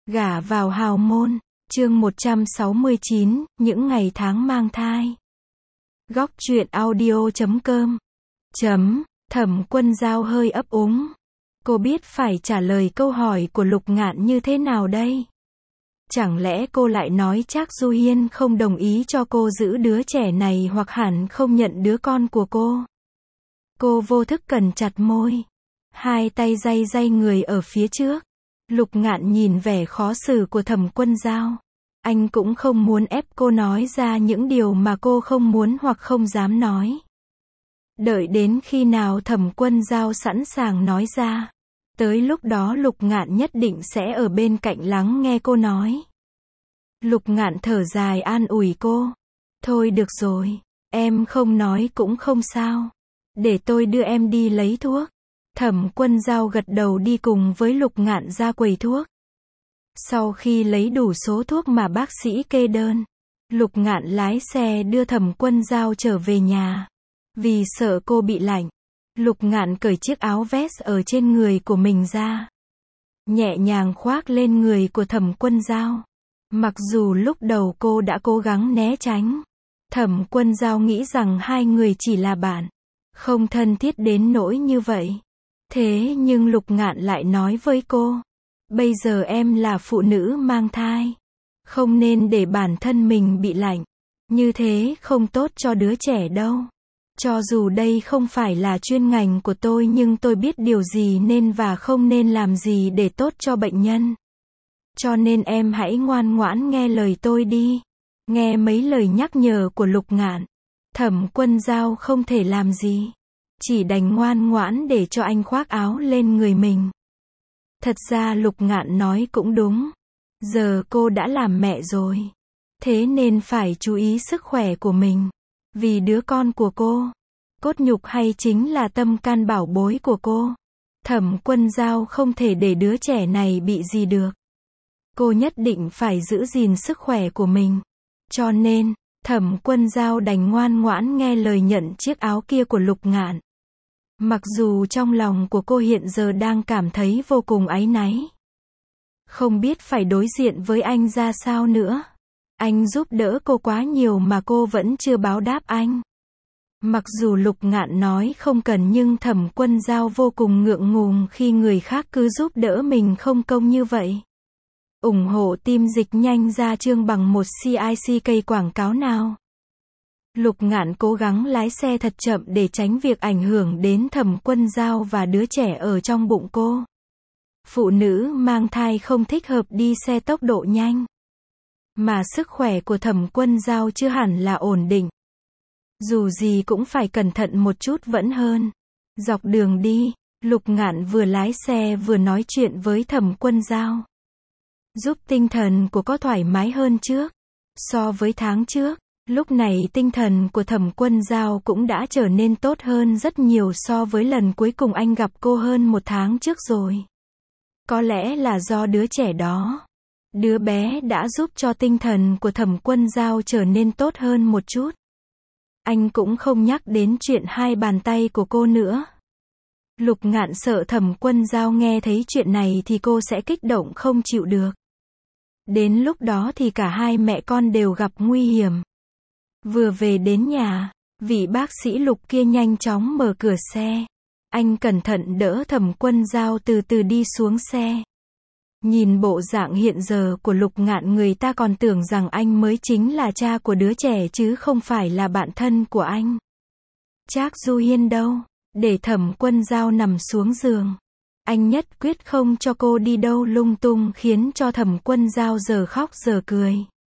Gả vào hào môn, chương 169, những ngày tháng mang thai. Góc truyện audio.com. Thẩm Quân Dao hơi ấp úng. Cô biết phải trả lời câu hỏi của Lục Ngạn như thế nào đây? Chẳng lẽ cô lại nói Trác Du Hiên không đồng ý cho cô giữ đứa trẻ này hoặc hẳn không nhận đứa con của cô? Cô vô thức cẩn chặt môi. Hai tay day day người ở phía trước. Lục Ngạn nhìn vẻ khó xử của Thẩm Quân Dao. Anh cũng không muốn ép cô nói ra những điều mà cô không muốn hoặc không dám nói. Đợi đến khi nào Thẩm Quân Dao sẵn sàng nói ra, tới lúc đó Lục Ngạn nhất định sẽ ở bên cạnh lắng nghe cô nói. Lục Ngạn thở dài an ủi cô. Thôi được rồi, em không nói cũng không sao. Để tôi đưa em đi lấy thuốc. Thẩm Quân Dao gật đầu đi cùng với Lục Ngạn ra quầy thuốc. Sau khi lấy đủ số thuốc mà bác sĩ kê đơn, Lục Ngạn lái xe đưa Thẩm Quân Dao trở về nhà. Vì sợ cô bị lạnh, Lục Ngạn cởi chiếc áo vest ở trên người của mình ra, nhẹ nhàng khoác lên người của Thẩm Quân Dao. Mặc dù lúc đầu cô đã cố gắng né tránh, Thẩm Quân Dao nghĩ rằng hai người chỉ là bạn, không thân thiết đến nỗi như vậy. Thế nhưng Lục Ngạn lại nói với cô, bây giờ em là phụ nữ mang thai, không nên để bản thân mình bị lạnh, như thế không tốt cho đứa trẻ đâu. Cho dù đây không phải là chuyên ngành của tôi nhưng tôi biết điều gì nên và không nên làm gì để tốt cho bệnh nhân. Cho nên em hãy ngoan ngoãn nghe lời tôi đi. Nghe mấy lời nhắc nhở của Lục Ngạn, Thẩm Quân Dao không thể làm gì, chỉ đành ngoan ngoãn để cho anh khoác áo lên người mình. Thật ra Lục Ngạn nói cũng đúng. Giờ cô đã làm mẹ rồi, thế nên phải chú ý sức khỏe của mình. Vì đứa con của cô, cốt nhục hay chính là tâm can bảo bối của cô. Thẩm Quân Dao không thể để đứa trẻ này bị gì được. Cô nhất định phải giữ gìn sức khỏe của mình. Cho nên, Thẩm Quân Dao đành ngoan ngoãn nghe lời nhận chiếc áo kia của Lục Ngạn. Mặc dù trong lòng của cô hiện giờ đang cảm thấy vô cùng áy náy. Không biết phải đối diện với anh ra sao nữa. Anh giúp đỡ cô quá nhiều mà cô vẫn chưa báo đáp anh. Mặc dù Lục Ngạn nói không cần nhưng Thẩm Quân Dao vô cùng ngượng ngùng khi người khác cứ giúp đỡ mình không công như vậy. Ủng hộ team Dịch Nhanh ra chương bằng một CIC quảng cáo nào. Lục Ngạn cố gắng lái xe thật chậm để tránh việc ảnh hưởng đến Thẩm Quân Dao và đứa trẻ ở trong bụng cô. Phụ nữ mang thai không thích hợp đi xe tốc độ nhanh. Mà sức khỏe của Thẩm Quân Dao chưa hẳn là ổn định. Dù gì cũng phải cẩn thận một chút vẫn hơn. Dọc đường đi, Lục Ngạn vừa lái xe vừa nói chuyện với Thẩm Quân Dao. Giúp tinh thần của cô thoải mái hơn trước. So với tháng trước, lúc này tinh thần của Thẩm Quân Dao cũng đã trở nên tốt hơn rất nhiều so với lần cuối cùng anh gặp cô hơn một tháng trước rồi. Có lẽ là do đứa trẻ đó. Đứa bé đã giúp cho tinh thần của Thẩm Quân Dao trở nên tốt hơn một chút. Anh cũng không nhắc đến chuyện hai bàn tay của cô nữa. Lục Ngạn sợ Thẩm Quân Dao nghe thấy chuyện này thì cô sẽ kích động không chịu được. Đến lúc đó thì cả hai mẹ con đều gặp nguy hiểm. Vừa về đến nhà, vị bác sĩ Lục kia nhanh chóng mở cửa xe. Anh cẩn thận đỡ Thẩm Quân Dao từ từ đi xuống xe. Nhìn bộ dạng hiện giờ của Lục Ngạn người ta còn tưởng rằng anh mới chính là cha của đứa trẻ chứ không phải là bạn thân của anh. Trác Du Hiên đâu? Để Thẩm Quân Dao nằm xuống giường. Anh nhất quyết không cho cô đi đâu lung tung khiến cho Thẩm Quân Dao giờ khóc giờ cười.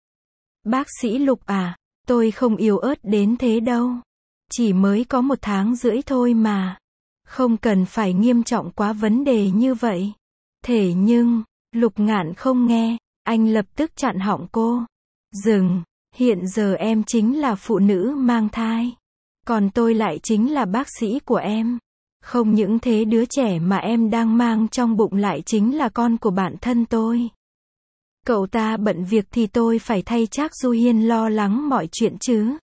Bác sĩ Lục à, tôi không yếu ớt đến thế đâu. Chỉ mới có 1 tháng rưỡi thôi mà. Không cần phải nghiêm trọng quá vấn đề như vậy. Thế nhưng, Lục Ngạn không nghe, anh lập tức chặn họng cô. Dừng, hiện giờ em chính là phụ nữ mang thai. Còn tôi lại chính là bác sĩ của em. Không những thế đứa trẻ mà em đang mang trong bụng lại chính là con của bạn thân tôi. Cậu ta bận việc thì tôi phải thay Trác Du Hiên lo lắng mọi chuyện chứ.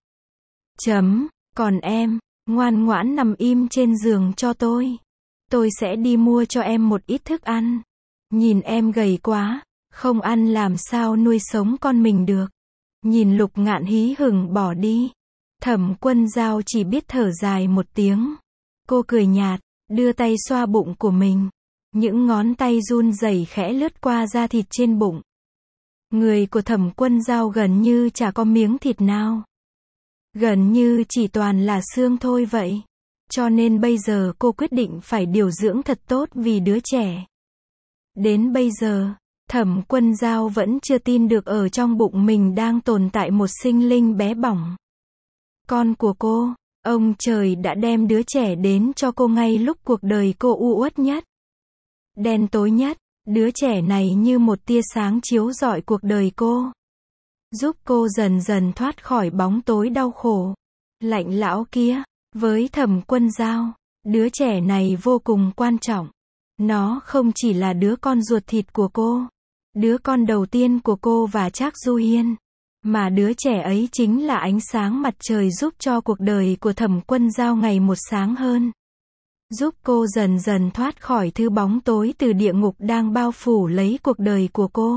Còn em, ngoan ngoãn nằm im trên giường cho tôi. Tôi sẽ đi mua cho em một ít thức ăn. Nhìn em gầy quá, Không ăn làm sao nuôi sống con mình được. Nhìn Lục Ngạn hí hửng bỏ đi, Thẩm Quân Dao chỉ biết thở dài một tiếng. Cô cười nhạt, đưa tay xoa bụng của mình. Những ngón tay run rẩy khẽ lướt qua da thịt trên bụng. Người của Thẩm Quân Dao gần như chả có miếng thịt nào. Gần như chỉ toàn là xương thôi vậy. Cho nên bây giờ cô quyết định phải điều dưỡng thật tốt vì đứa trẻ. Đến bây giờ, Thẩm Quân Dao vẫn chưa tin được ở trong bụng mình đang tồn tại một sinh linh bé bỏng. Con của cô, ông trời đã đem đứa trẻ đến cho cô ngay lúc cuộc đời cô u uất nhất, đen tối nhất. Đứa trẻ này như một tia sáng chiếu rọi cuộc đời cô, giúp cô dần dần thoát khỏi bóng tối đau khổ, lạnh lẽo kia. Với Thẩm Quân Dao, đứa trẻ này vô cùng quan trọng. Nó không chỉ là đứa con ruột thịt của cô, đứa con đầu tiên của cô và Trác Du Hiên, mà đứa trẻ ấy chính là ánh sáng mặt trời giúp cho cuộc đời của Thẩm Quân Dao ngày một sáng hơn. Giúp cô dần dần thoát khỏi thứ bóng tối từ địa ngục đang bao phủ lấy cuộc đời của cô.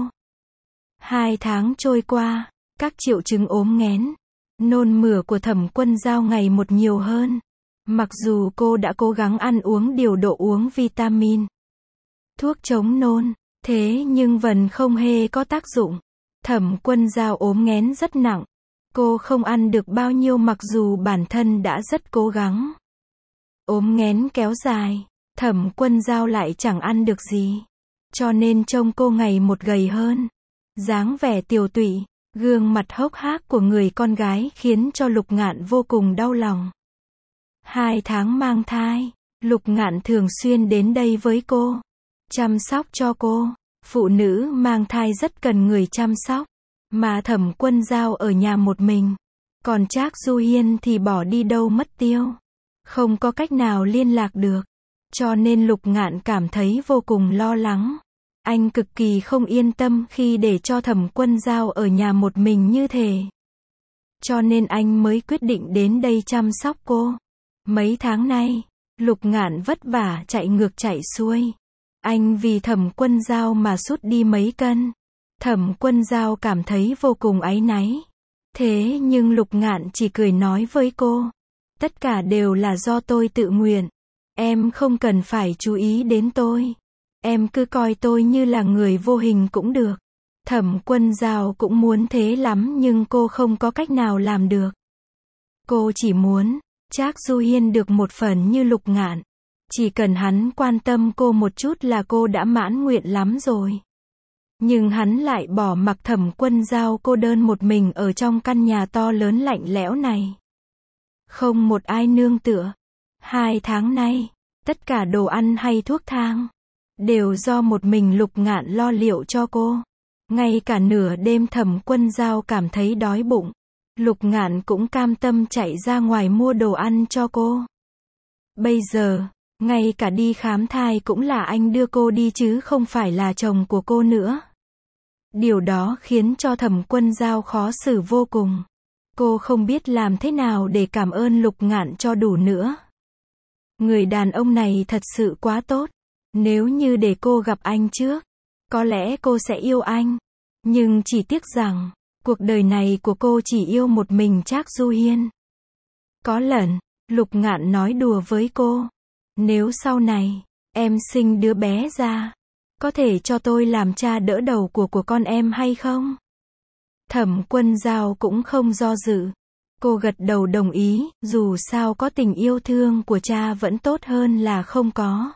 2 tháng trôi qua, các triệu chứng ốm nghén, nôn mửa của Thẩm Quân Dao ngày một nhiều hơn. Mặc dù cô đã cố gắng ăn uống điều độ, uống vitamin, thuốc chống nôn, thế nhưng vẫn không hề có tác dụng. Thẩm Quân Dao ốm nghén rất nặng. Cô không ăn được bao nhiêu mặc dù bản thân đã rất cố gắng. Ốm nghén kéo dài, Thẩm Quân Dao lại chẳng ăn được gì. Cho nên trông cô ngày một gầy hơn. Dáng vẻ tiều tụy, gương mặt hốc hác của người con gái khiến cho Lục Ngạn vô cùng đau lòng. 2 tháng mang thai, Lục Ngạn thường xuyên đến đây với cô, chăm sóc cho cô. Phụ nữ mang thai rất cần người chăm sóc, mà Thẩm Quân Dao ở nhà một mình. Còn Trác Du Hiên thì bỏ đi đâu mất tiêu, không có cách nào liên lạc được. Cho nên Lục Ngạn cảm thấy vô cùng lo lắng. Anh cực kỳ không yên tâm khi để cho Thẩm Quân Dao ở nhà một mình như thế. Cho nên anh mới quyết định đến đây chăm sóc cô. Mấy tháng nay, Lục Ngạn vất vả chạy ngược chạy xuôi. Anh vì Thẩm Quân Dao mà sút đi mấy cân. Thẩm Quân Dao cảm thấy vô cùng áy náy. Thế nhưng Lục Ngạn chỉ cười nói với cô. Tất cả đều là do tôi tự nguyện. Em không cần phải chú ý đến tôi. Em cứ coi tôi như là người vô hình cũng được. Thẩm Quân Dao cũng muốn thế lắm nhưng cô không có cách nào làm được. Cô chỉ muốn Trác Du Hiên được một phần như Lục Ngạn. Chỉ cần hắn quan tâm cô một chút là cô đã mãn nguyện lắm rồi. Nhưng hắn lại bỏ mặc Thẩm Quân Dao cô đơn một mình ở trong căn nhà to lớn lạnh lẽo này. Không một ai nương tựa. 2 tháng nay, tất cả đồ ăn hay thuốc thang đều do một mình Lục Ngạn lo liệu cho cô. Ngay cả nửa đêm Thẩm Quân Dao cảm thấy đói bụng, Lục Ngạn cũng cam tâm chạy ra ngoài mua đồ ăn cho cô. Bây giờ, ngay cả đi khám thai cũng là anh đưa cô đi chứ không phải là chồng của cô nữa. Điều đó khiến cho Thẩm Quân Dao khó xử vô cùng. Cô không biết làm thế nào để cảm ơn Lục Ngạn cho đủ nữa. Người đàn ông này thật sự quá tốt. Nếu như để cô gặp anh trước, có lẽ cô sẽ yêu anh. Nhưng chỉ tiếc rằng, cuộc đời này của cô chỉ yêu một mình Trác Du Hiên. Có lần, Lục Ngạn nói đùa với cô. Nếu sau này, em sinh đứa bé ra, có thể cho tôi làm cha đỡ đầu của con em hay không? Thẩm Quân Dao cũng không do dự. Cô gật đầu đồng ý, dù sao có tình yêu thương của cha vẫn tốt hơn là không có.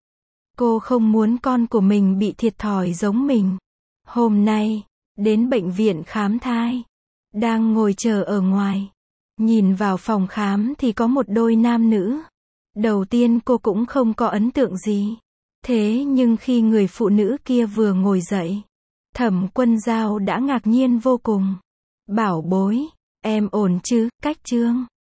Cô không muốn con của mình bị thiệt thòi giống mình. Hôm nay, đến bệnh viện khám thai, đang ngồi chờ ở ngoài. Nhìn vào phòng khám thì có một đôi nam nữ. Đầu tiên cô cũng không có ấn tượng gì. Thế nhưng khi người phụ nữ kia vừa ngồi dậy, Thẩm Quân Dao đã ngạc nhiên vô cùng. Bảo bối, em ổn chứ, Cách Trương?